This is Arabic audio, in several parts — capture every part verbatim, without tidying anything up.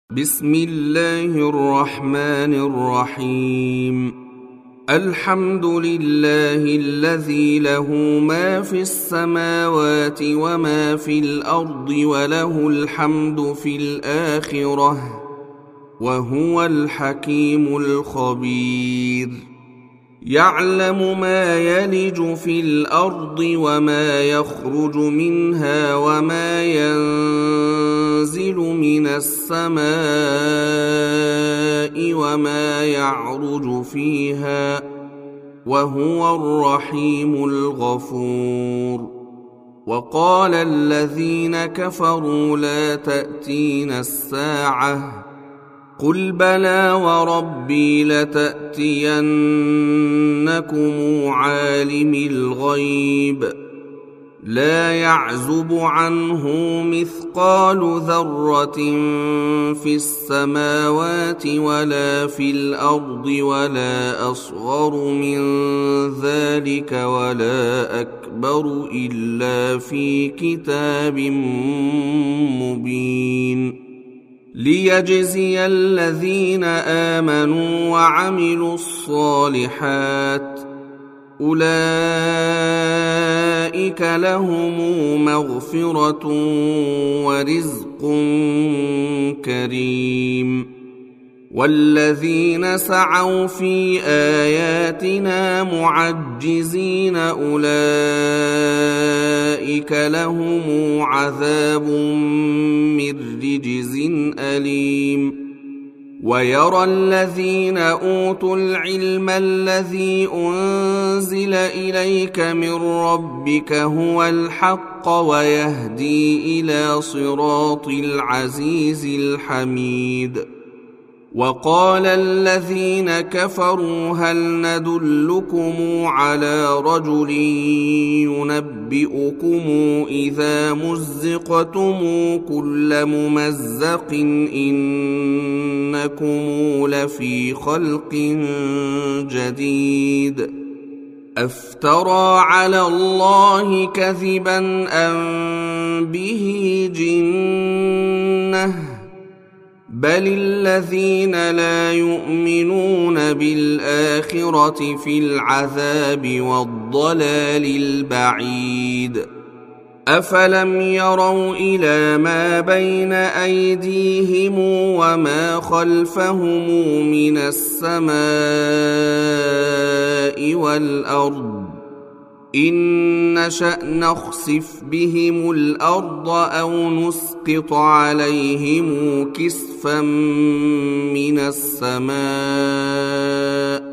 بسم الله الرحمن الرحيم. الحمد لله الذي له ما في السماوات وما في الأرض وله الحمد في الآخرة وهو الحكيم الخبير. يعلم ما يلج في الأرض وما يخرج منها وما ينزل من السماء وما يعرج فيها وهو الرحيم الغفور. وقال الذين كفروا لا تأتينا الساعة قل بلى وربي لتأتينكم عالم الغيب لا يعزب عنه مثقال ذرة في السماوات ولا في الأرض ولا أصغر من ذلك ولا أكبر إلا في كتاب مبين. ليجزي الذين آمنوا وعملوا الصالحات أولئك لهم مغفرة ورزق كريم. والذين سعوا في آياتنا معجزين أولئك لهم عذاب من رجز أليم. ويرى الذين أوتوا العلم الذي أنزل إليك من ربك هو الحق ويهدي إلى صراط العزيز الحميد. وقال الذين كفروا هل ندلكم على رجل ينبئكم إذا مزقتم كل ممزق إنكم لفي خلق جديد أفترى على الله كذبا أم به جنة بل الذين لا يؤمنون بالآخرة في العذاب والضلال البعيد. أفلم يروا إلى ما بين أيديهم وما خلفهم من السماء والأرض إن نشأ نخسف بهم الأرض أو نسقط عليهم كسفا من السماء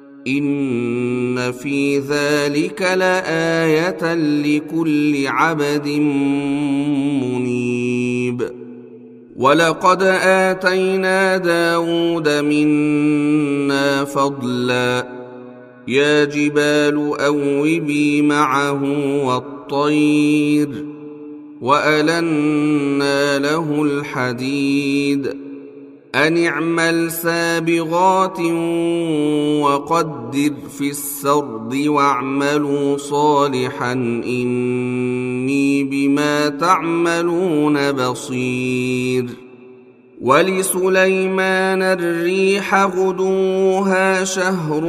إن في ذلك لآية لكل عبد منيب. ولقد آتينا داود منا فضلا يا جبال أوبي معه والطير وألنا له الحديد أن اعمل سابغات وقدر في السرد واعملوا صالحا إني بما تعملون بصير. ولسليمان الريح غدوها شهر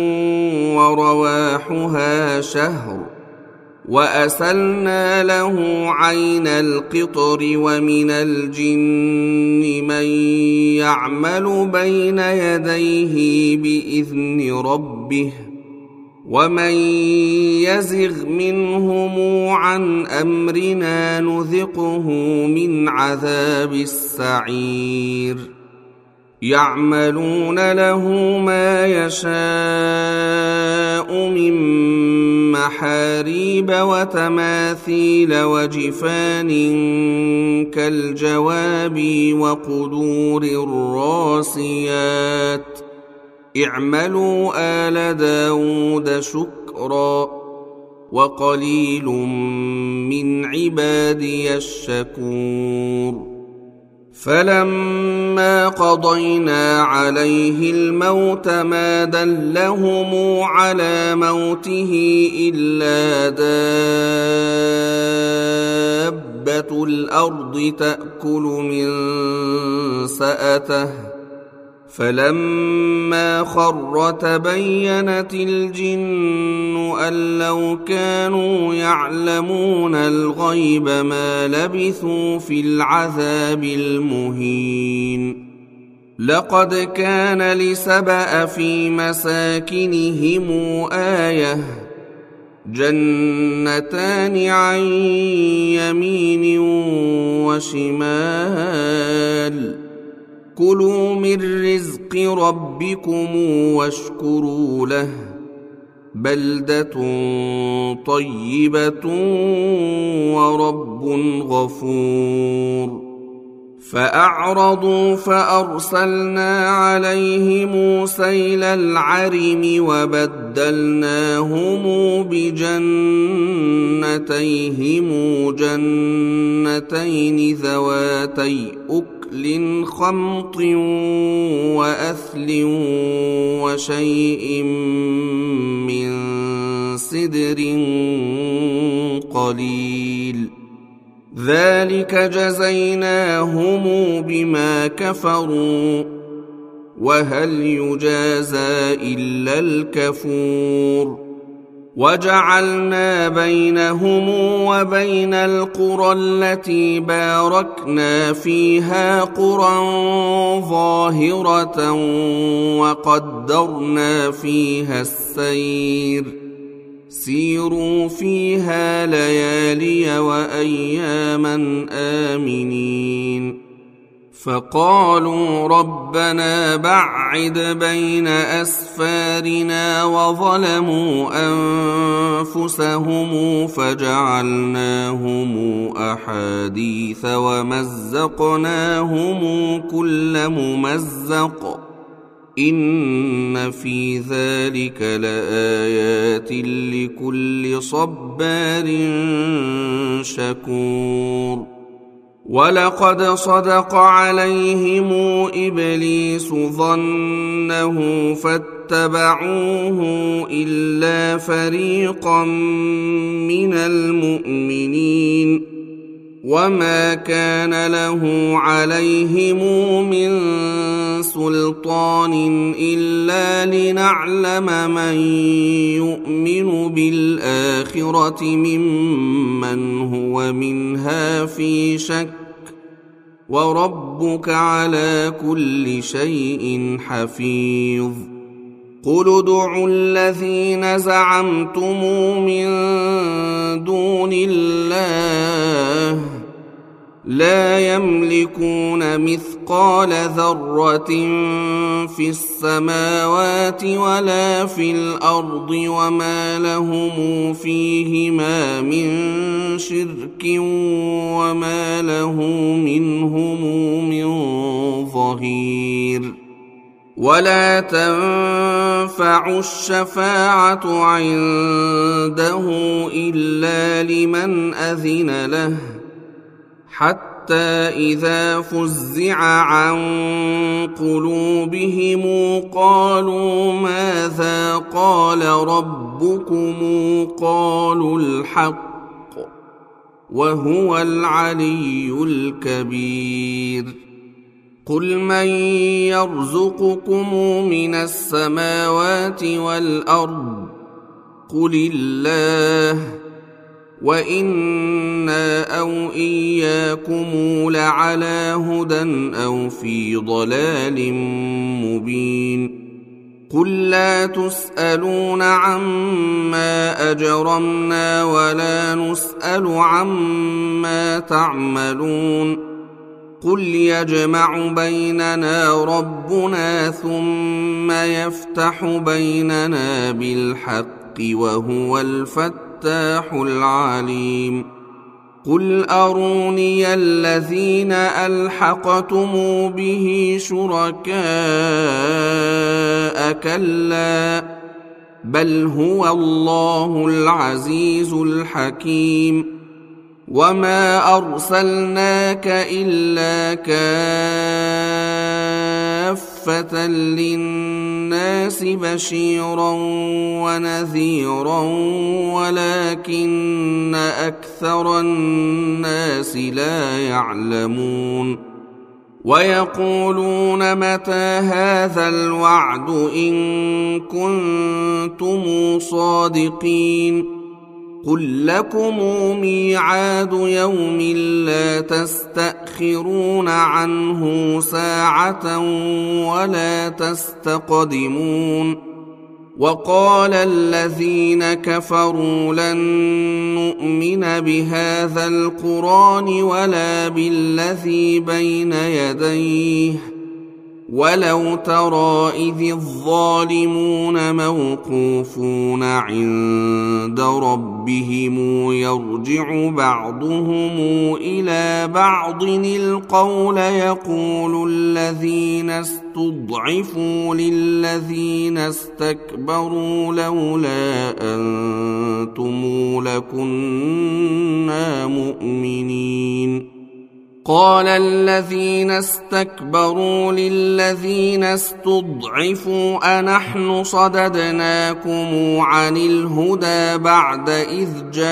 ورواحها شهر وأسلنا له عين القطر ومن الجن من يعمل بين يديه بإذن ربه ومن يزغ منهم عن أمرنا نذقه من عذاب السعير. يعملون له ما يشاء من محاريب وتماثيل وجفان كالجواب وقدور الراسيات اعملوا آل داود شكرا وقليل من عبادي الشكور. فلما قضينا عليه الموت ما دلهم على موته إلا دابة الأرض تأكل من سأته فلما خر تبينت الجن أن لو كانوا يعلمون الغيب ما لبثوا في العذاب المهين. لقد كان لسبأ في مساكنهم آية جنتان عن يمين وشمال كلوا من رزق ربكم واشكروا له بلدة طيبة ورب غفور. فأعرضوا فأرسلنا عليهم سيل العرم وبدلناهم بجنتيهم جنتين ذواتي أكل خمط وأثل وشيء من سدر قليل ذلك جزيناهم بما كفروا وهل يجازى إلا الكفور. وجعلنا بينهم وبين القرى التي باركنا فيها قرى ظاهرة وقدرنا فيها السير سيروا فيها ليالي وأياما آمنين. فقالوا ربنا بعد بين أسفارنا وظلموا أنفسهم فجعلناهم أحاديث ومزقناهم كل ممزق إن في ذلك لآيات لكل صبار شكور. ولقد صدق عليهم إبليس ظنه فاتبعوه إلا فريقا من المؤمنين وما كان له عليهم من سلطان إلا لنعلم من يؤمن بالآخرة ممن هو منها في شك وربك على كل شيء حفيظ. قل ادعوا الذين زعمتم من دون الله لا يملكون مثقال ذرة في السماوات ولا في الأرض وما لهم فيهما من شرك وما له منهم من ظهير. ولا تنفع الشفاعة عنده إلا لمن أذن له حتى إذا فزع عن قلوبهم قالوا ماذا قال ربكم قالوا الحق وهو العلي الكبير. قل من يرزقكم من السماوات والأرض قل الله وإنا أو إياكم لعلى هدى أو في ضلال مبين. قل لا تسألون عما أجرمنا ولا نسأل عما تعملون. قل يجمع بيننا ربنا ثم يفتح بيننا بالحق وهو الفتاح العليم. قل أروني الذين ألحقتم به شركاء كلا بل هو الله العزيز الحكيم. وما أرسلناك إلا كافة للناس بشيرا ونذيرا ولكن أكثر الناس لا يعلمون. ويقولون متى هذا الوعد إن كنتم صادقين قل لكم ميعاد يوم لا تستأخرون عنه ساعة ولا تستقدمون وقال الذين كفروا لن نؤمن بهذا القرآن ولا بالذي بين يديه ولو ترى إذ الظالمون موقوفون عند ربهم يرجع بعضهم إلى بعض القول يقول الذين استضعفوا للذين استكبروا لولا أنتم لكنا مؤمنين قال الذين استكبروا للذين استضعفوا أنحن صددناكم عن الهدى بعد إذ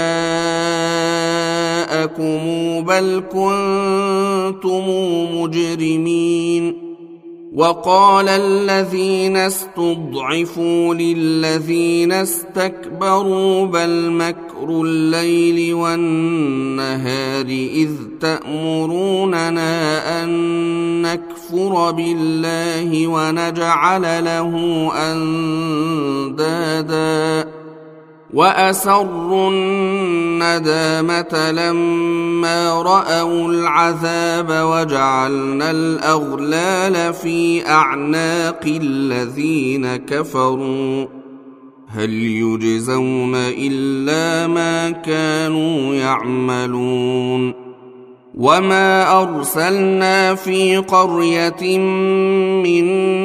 جاءكم بل كنتم مجرمين وقال الذين استضعفوا للذين استكبروا بل مكر الليل والنهار إذ تأمروننا أن نكفر بالله ونجعل له أندادا وأسروا الندامة لما رأوا العذاب وجعلنا الأغلال في أعناق الذين كفروا هل يجزون إلا ما كانوا يعملون وما أرسلنا في قرية من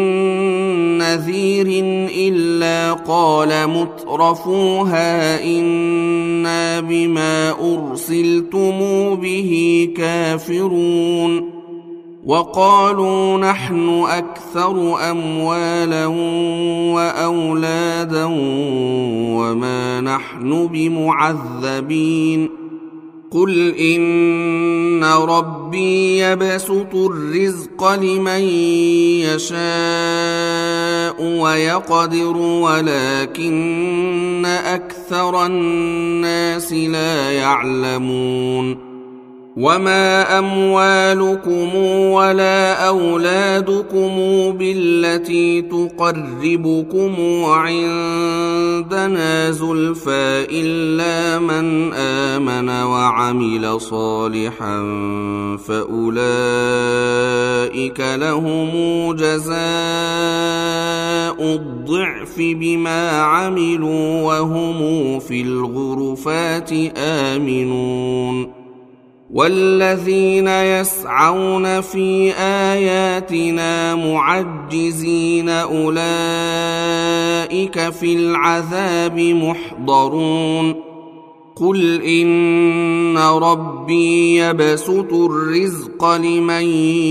نذير إلا قال مترفوها إنا بما أرسلتم به كافرون وقالوا نحن أكثر أموالا وأولادا وما نحن بمعذبين قل إن ربي يبسط الرزق لمن يشاء ويقدر ولكن أكثر الناس لا يعلمون وما أموالكم ولا أولادكم بالتي تقربكم عندنا زلفى إلا من آمن وعمل صالحا فأولئك لهم جزاء الضعف بما عملوا وهم في الغرفات آمنون والذين يسعون في آياتنا معجزين أولئك في العذاب محضرون قل إن ربي يبسط الرزق لمن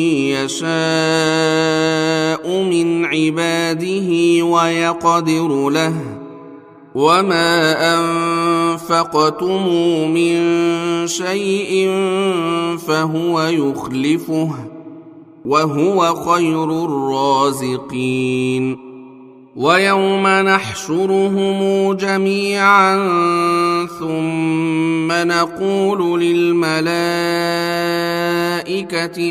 يشاء من عباده ويقدر له وما أنفقتم من شيء فهو يخلفه وهو خير الرازقين ويوم نحشرهم جميعا ثم نقول للملائكة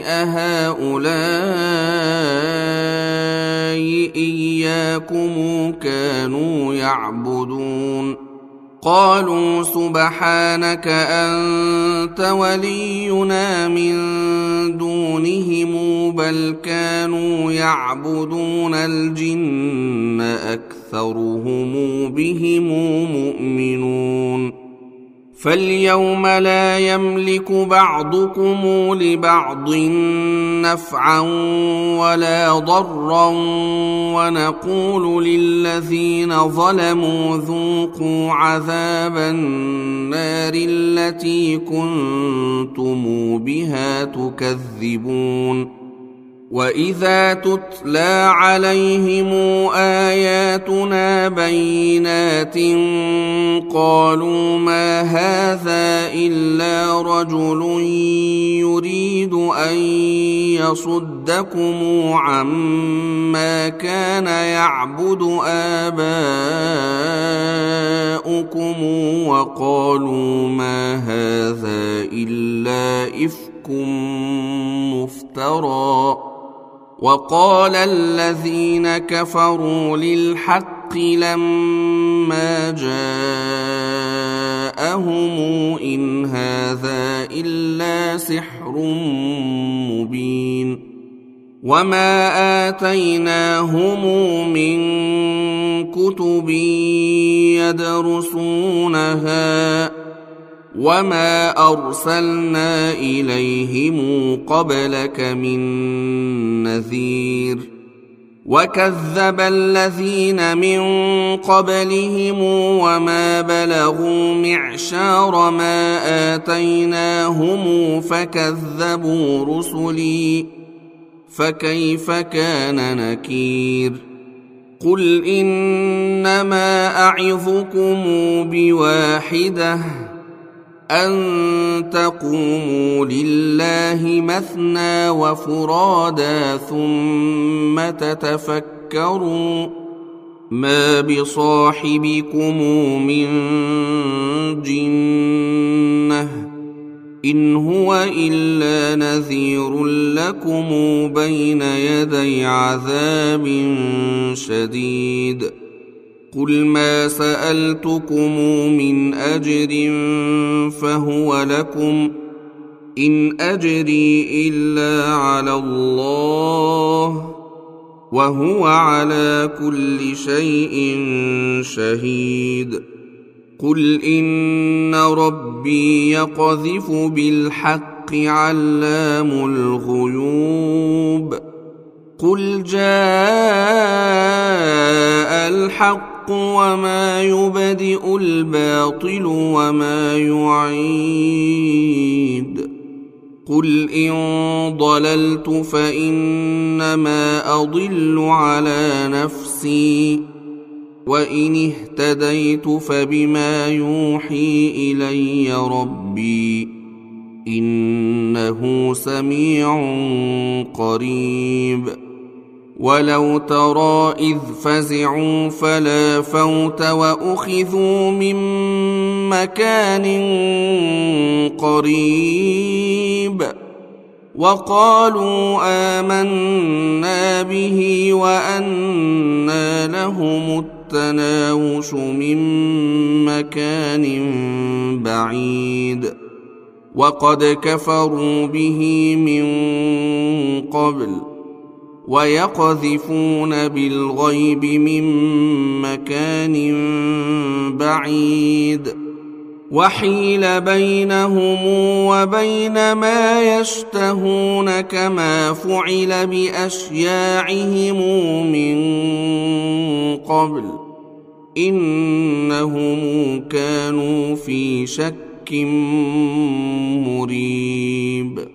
أهؤلاء إياكم كانوا يعبدون قالوا سبحانك أنت ولينا من دونهم بل كانوا يعبدون الجن أكثرهم بهم مؤمنون فاليوم لا يملك بعضكم لبعض نفعا ولا ضرا ونقول للذين ظلموا ذوقوا عذاب النار التي كنتم بها تكذبون وإذا تتلى عليهم آياتنا بينات قالوا ما هذا إلا رجل يريد أن يصدكم عما كان يعبد آباؤكم وقالوا ما هذا إلا إفك مفترى. وقال الذين كفروا للحق لما جاءهم إن هذا إلا سحر مبين. وما آتيناهم من كتب يدرسونها وما أرسلنا إليهم قبلك من نذير. وكذب الذين من قبلهم وما بلغوا معشار ما آتيناهم فكذبوا رسلي فكيف كان نكير. قل إنما أعظكم بواحدة أن تقوموا لله مثنى وفرادا ثم تتفكروا ما بصاحبكم من جنة إن هو إلا نذير لكم بين يدي عذاب شديد. قل ما سألتكم من أجر فهو لكم إن أجري إلا على الله وهو على كل شيء شهيد. قل إن ربي يقذف بالحق علام الغيوب. قل جاء الحق وما يبدئ الباطل وما يعيد. قل إن ضللت فإنما أضل على نفسي وإن اهتديت فبما يوحي إلي ربي إنه سميع قريب. ولو ترى إذ فزعوا فلا فوت وأخذوا من مكان قريب وقالوا آمنا به وأنى لهم التناوش من مكان بعيد وقد كفروا به من قبل ويقذفون بالغيب من مكان بعيد وحيل بينهم وبين ما يشتهون كما فعل بأشياعهم من قبل إنهم كانوا في شك مريب.